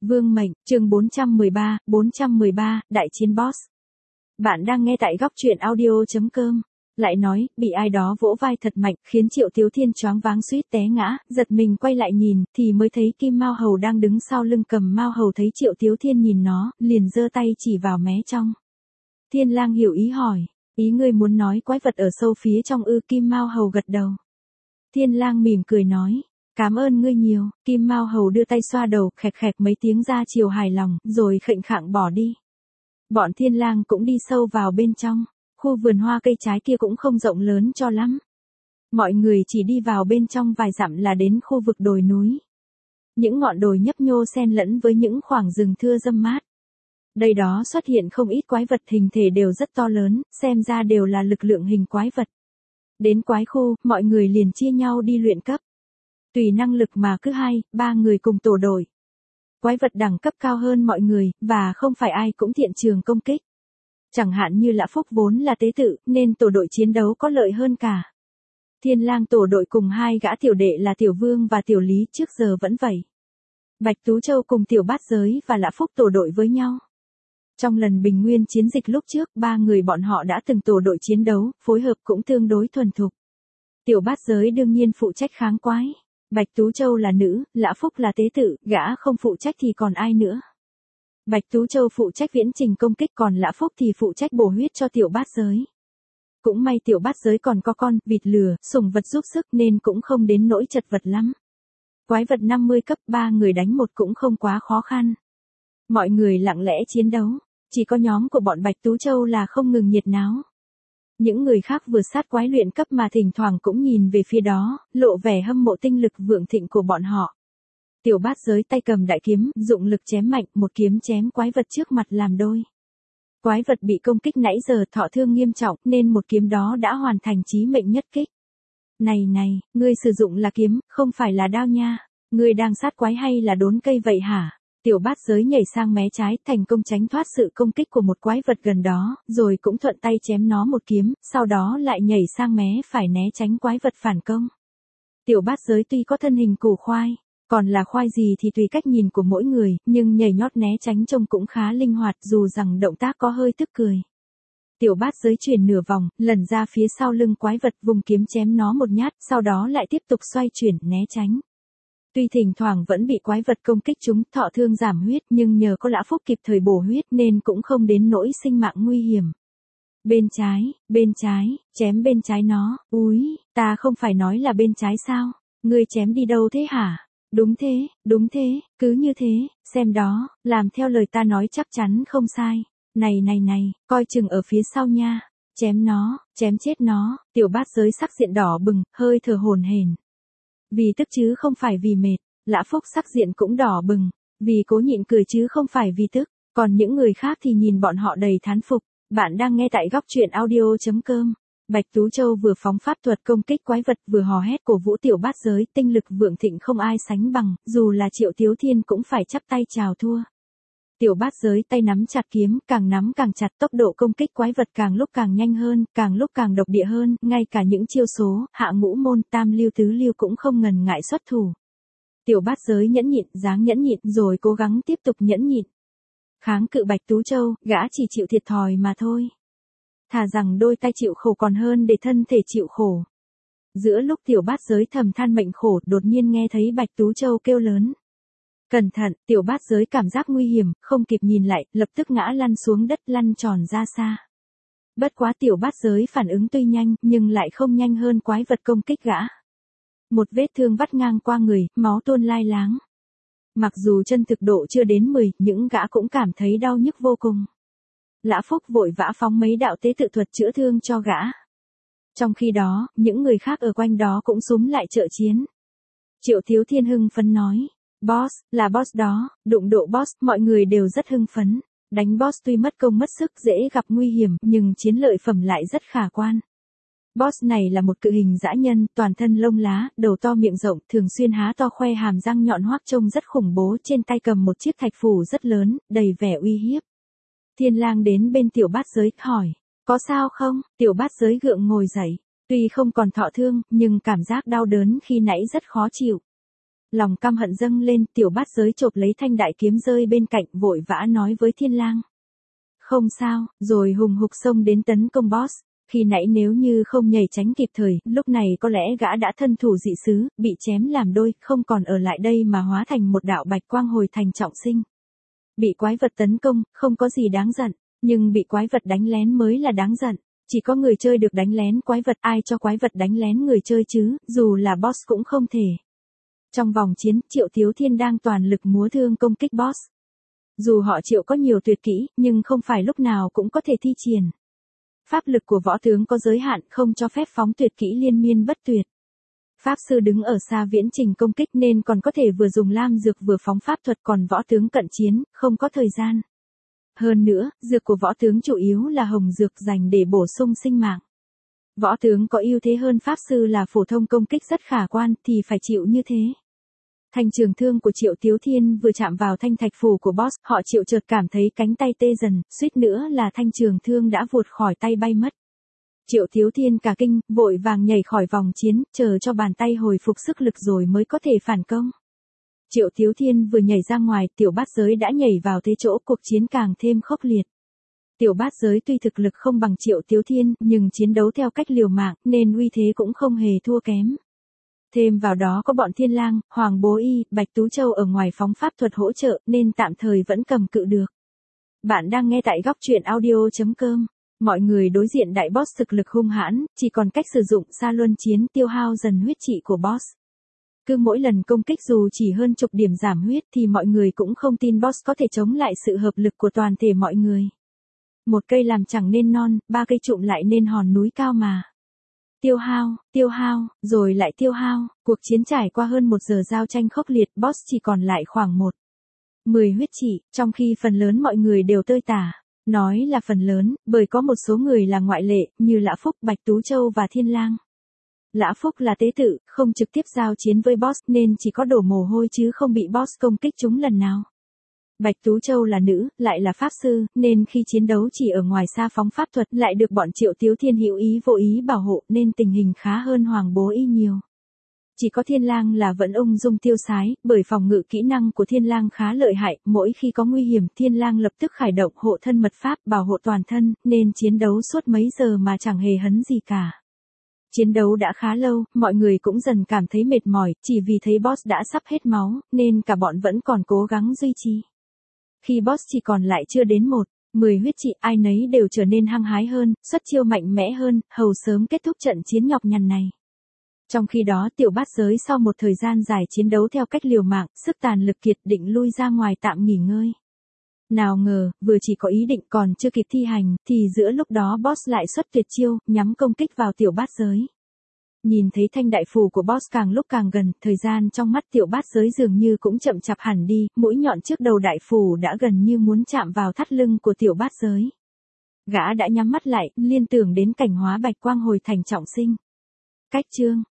Vương mệnh, chương 413, đại chiến boss. Bạn đang nghe tại góc truyện audio.com. Lại nói, bị ai đó vỗ vai thật mạnh, khiến Triệu Tiếu Thiên choáng váng suýt té ngã, giật mình quay lại nhìn, thì mới thấy Kim Mao Hầu đang đứng sau lưng cầm Mao Hầu thấy Triệu Tiếu Thiên nhìn nó, liền giơ tay chỉ vào mé trong. Thiên Lang hiểu ý hỏi, ý ngươi muốn nói quái vật ở sâu phía trong ư? Kim Mao Hầu gật đầu. Thiên Lang mỉm cười nói. Cảm ơn ngươi nhiều. Kim Mao Hầu đưa tay xoa đầu, khẹt khẹt mấy tiếng ra chiều hài lòng, rồi khệnh khạng bỏ đi. Bọn Thiên Lang cũng đi sâu vào bên trong. Khu vườn hoa cây trái kia cũng không rộng lớn cho lắm. Mọi người chỉ đi vào bên trong vài dặm là đến khu vực đồi núi. Những ngọn đồi nhấp nhô xen lẫn với những khoảng rừng thưa râm mát. Đây đó xuất hiện không ít quái vật hình thể đều rất to lớn, xem ra đều là lực lượng hình quái vật. Đến quái khu, mọi người liền chia nhau đi luyện cấp. Tùy năng lực mà cứ 2-3 người cùng tổ đội. Quái vật đẳng cấp cao hơn mọi người, và không phải ai cũng thiện trường công kích. Chẳng hạn như Lã Phúc vốn là tế tự, nên tổ đội chiến đấu có lợi hơn cả. Thiên Lang tổ đội cùng hai gã tiểu đệ là Tiểu Vương và Tiểu Lý trước giờ vẫn vậy. Bạch Tú Châu cùng Tiểu Bát Giới và Lã Phúc tổ đội với nhau. Trong lần Bình Nguyên chiến dịch lúc trước, 3 người bọn họ đã từng tổ đội chiến đấu, phối hợp cũng tương đối thuần thục. Tiểu Bát Giới đương nhiên phụ trách kháng quái. Bạch Tú Châu là nữ, Lã Phúc là tế tự, gã không phụ trách thì còn ai nữa. Bạch Tú Châu phụ trách viễn trình công kích, còn Lã Phúc thì phụ trách bổ huyết cho Tiểu Bát Giới. Cũng may Tiểu Bát Giới còn có con, vịt lừa, sủng vật giúp sức nên cũng không đến nỗi chật vật lắm. Quái vật 50 cấp 3 người đánh một cũng không quá khó khăn. Mọi người lặng lẽ chiến đấu, chỉ có nhóm của bọn Bạch Tú Châu là không ngừng nhiệt náo. Những người khác vừa sát quái luyện cấp mà thỉnh thoảng cũng nhìn về phía đó, lộ vẻ hâm mộ tinh lực vượng thịnh của bọn họ. Tiểu Bát Giới tay cầm đại kiếm, dụng lực chém mạnh, một kiếm chém quái vật trước mặt làm đôi. Quái vật bị công kích nãy giờ thọ thương nghiêm trọng nên một kiếm đó đã hoàn thành chí mệnh nhất kích. Này, ngươi sử dụng là kiếm, không phải là đao nha. Ngươi đang sát quái hay là đốn cây vậy hả? Tiểu Bát Giới nhảy sang mé trái, thành công tránh thoát sự công kích của một quái vật gần đó, rồi cũng thuận tay chém nó một kiếm, sau đó lại nhảy sang mé phải né tránh quái vật phản công. Tiểu Bát Giới tuy có thân hình củ khoai, còn là khoai gì thì tùy cách nhìn của mỗi người, nhưng nhảy nhót né tránh trông cũng khá linh hoạt dù rằng động tác có hơi tức cười. Tiểu Bát Giới chuyển nửa vòng, lần ra phía sau lưng quái vật vùng kiếm chém nó một nhát, sau đó lại tiếp tục xoay chuyển né tránh. Tuy thỉnh thoảng vẫn bị quái vật công kích chúng thọ thương giảm huyết nhưng nhờ có Lã Phúc kịp thời bổ huyết nên cũng không đến nỗi sinh mạng nguy hiểm. Bên trái, chém bên trái nó, úi, ta không phải nói là bên trái sao, ngươi chém đi đâu thế hả? Đúng thế, cứ như thế, xem đó, làm theo lời ta nói chắc chắn không sai. Này, coi chừng ở phía sau nha, chém nó, chém chết nó. Tiểu Bát Giới sắc diện đỏ bừng, hơi thở hổn hển. Vì tức chứ không phải vì mệt. Lã Phúc sắc diện cũng đỏ bừng, vì cố nhịn cười chứ không phải vì tức. Còn những người khác thì nhìn bọn họ đầy thán phục. Bạn đang nghe tại góc truyện audio.com. Bạch Tú Châu vừa phóng pháp thuật công kích quái vật vừa hò hét cổ vũ Tiểu Bát Giới, tinh lực vượng thịnh không ai sánh bằng, dù là Triệu Tiếu Thiên cũng phải chắp tay chào thua. Tiểu Bát Giới tay nắm chặt kiếm, càng nắm càng chặt, tốc độ công kích quái vật càng lúc càng nhanh hơn, càng lúc càng độc địa hơn, ngay cả những chiêu số, hạ ngũ môn, tam lưu tứ lưu cũng không ngần ngại xuất thủ. Tiểu Bát Giới nhẫn nhịn, dáng nhẫn nhịn rồi cố gắng tiếp tục nhẫn nhịn. Kháng cự Bạch Tú Châu, gã chỉ chịu thiệt thòi mà thôi. Thà rằng đôi tay chịu khổ còn hơn để thân thể chịu khổ. Giữa lúc Tiểu Bát Giới thầm than mệnh khổ, đột nhiên nghe thấy Bạch Tú Châu kêu lớn. Cẩn thận, Tiểu Bát Giới cảm giác nguy hiểm, không kịp nhìn lại, lập tức ngã lăn xuống đất, lăn tròn ra xa. Bất quá Tiểu Bát Giới phản ứng tuy nhanh, nhưng lại không nhanh hơn quái vật công kích gã. Một vết thương vắt ngang qua người, máu tuôn lai láng. Mặc dù chân thực độ chưa đến 10, những gã cũng cảm thấy đau nhức vô cùng. Lã Phúc vội vã phóng mấy đạo tế tự thuật chữa thương cho gã. Trong khi đó, những người khác ở quanh đó cũng xúm lại trợ chiến. Triệu Tiếu Thiên hưng phấn nói. Boss, là boss đó, đụng độ boss, mọi người đều rất hưng phấn. Đánh boss tuy mất công mất sức dễ gặp nguy hiểm, nhưng chiến lợi phẩm lại rất khả quan. Boss này là một cự hình dã nhân, toàn thân lông lá, đầu to miệng rộng, thường xuyên há to khoe hàm răng nhọn hoác trông rất khủng bố, trên tay cầm một chiếc thạch phù rất lớn, đầy vẻ uy hiếp. Thiên Lang đến bên Tiểu Bát Giới, hỏi, có sao không? Tiểu Bát Giới gượng ngồi dậy, tuy không còn thọ thương, nhưng cảm giác đau đớn khi nãy rất khó chịu. Lòng căm hận dâng lên, tiểu bát giới chộp lấy thanh đại kiếm rơi bên cạnh, vội vã nói với Thiên Lang. Không sao, rồi hùng hục xông đến tấn công boss. Khi nãy nếu như không nhảy tránh kịp thời, lúc này có lẽ gã đã thân thủ dị xứ, bị chém làm đôi, không còn ở lại đây mà hóa thành một đạo bạch quang hồi thành trọng sinh. Bị quái vật tấn công, không có gì đáng giận, nhưng bị quái vật đánh lén mới là đáng giận. Chỉ có người chơi được đánh lén quái vật, ai cho quái vật đánh lén người chơi chứ, dù là boss cũng không thể. Trong vòng chiến, Triệu Thiếu Thiên đang toàn lực múa thương công kích boss. Dù họ Triệu có nhiều tuyệt kỹ, nhưng không phải lúc nào cũng có thể thi triển. Pháp lực của võ tướng có giới hạn, không cho phép phóng tuyệt kỹ liên miên bất tuyệt. Pháp sư đứng ở xa viễn trình công kích nên còn có thể vừa dùng lam dược vừa phóng pháp thuật, còn võ tướng cận chiến, không có thời gian. Hơn nữa, dược của võ tướng chủ yếu là hồng dược dành để bổ sung sinh mạng. Võ tướng có ưu thế hơn pháp sư là phổ thông công kích rất khả quan thì phải chịu như thế. Thanh trường thương của Triệu Tiếu Thiên vừa chạm vào thanh thạch phù của boss, họ Triệu chợt cảm thấy cánh tay tê dần, suýt nữa là thanh trường thương đã vụt khỏi tay bay mất. Triệu Tiếu Thiên cả kinh, vội vàng nhảy khỏi vòng chiến, chờ cho bàn tay hồi phục sức lực rồi mới có thể phản công. Triệu Tiếu Thiên vừa nhảy ra ngoài, tiểu bát giới đã nhảy vào thế chỗ, cuộc chiến càng thêm khốc liệt. Tiểu bát giới tuy thực lực không bằng Triệu Tiếu Thiên, nhưng chiến đấu theo cách liều mạng, nên uy thế cũng không hề thua kém. Thêm vào đó có bọn Thiên Lang, Hoàng Bố Y, Bạch Tú Châu ở ngoài phóng pháp thuật hỗ trợ, nên tạm thời vẫn cầm cự được. Bạn đang nghe tại góc truyện audio.com. Mọi người đối diện đại boss thực lực hung hãn, chỉ còn cách sử dụng sa luân chiến tiêu hao dần huyết trị của boss. Cứ mỗi lần công kích dù chỉ hơn chục điểm giảm huyết thì mọi người cũng không tin boss có thể chống lại sự hợp lực của toàn thể mọi người. Một cây làm chẳng nên non, ba cây trụm lại nên hòn núi cao mà. Tiêu hao, rồi lại tiêu hao, cuộc chiến trải qua hơn 1 giờ giao tranh khốc liệt, boss chỉ còn lại khoảng 10 huyết trị, trong khi phần lớn mọi người đều tơi tả. Nói là phần lớn, bởi có một số người là ngoại lệ, như Lã Phúc, Bạch Tú Châu và Thiên Lang. Lã Phúc là tế tự, không trực tiếp giao chiến với boss nên chỉ có đổ mồ hôi chứ không bị boss công kích chúng lần nào. Bạch Tú Châu là nữ, lại là pháp sư, nên khi chiến đấu chỉ ở ngoài xa phóng pháp thuật, lại được bọn Triệu Tiếu Thiên hữu ý vô ý bảo hộ nên tình hình khá hơn Hoàng Bố Y nhiều. Chỉ có Thiên Lang là vẫn ung dung tiêu sái, bởi phòng ngự kỹ năng của Thiên Lang khá lợi hại, mỗi khi có nguy hiểm Thiên Lang lập tức khởi động hộ thân mật pháp bảo hộ toàn thân, nên chiến đấu suốt mấy giờ mà chẳng hề hấn gì cả. Chiến đấu đã khá lâu, mọi người cũng dần cảm thấy mệt mỏi, chỉ vì thấy boss đã sắp hết máu, nên cả bọn vẫn còn cố gắng duy trì. Khi boss chỉ còn lại chưa đến 10 huyết trị, ai nấy đều trở nên hăng hái hơn, xuất chiêu mạnh mẽ hơn, hầu sớm kết thúc trận chiến nhọc nhằn này. Trong khi đó tiểu bát giới sau một thời gian dài chiến đấu theo cách liều mạng, sức tàn lực kiệt định lui ra ngoài tạm nghỉ ngơi. Nào ngờ, vừa chỉ có ý định còn chưa kịp thi hành, thì giữa lúc đó boss lại xuất tuyệt chiêu, nhắm công kích vào tiểu bát giới. Nhìn thấy thanh đại phù của boss càng lúc càng gần, thời gian trong mắt tiểu bát giới dường như cũng chậm chạp hẳn đi, mũi nhọn trước đầu đại phù đã gần như muốn chạm vào thắt lưng của tiểu bát giới. Gã đã nhắm mắt lại, liên tưởng đến cảnh hóa bạch quang hồi thành trọng sinh. Cách chương